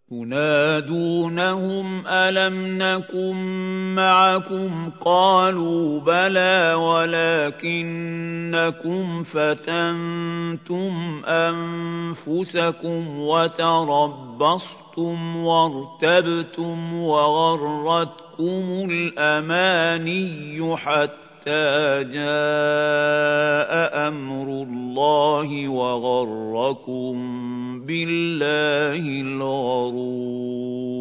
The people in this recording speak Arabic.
ينادونهم ألم نكن معكم قالوا بلى ولكنكم فتنتم أنفسكم وتربصتم وارتبتم وغرتكم الأماني حتى جاء أمر الله وغركم بالله الغرور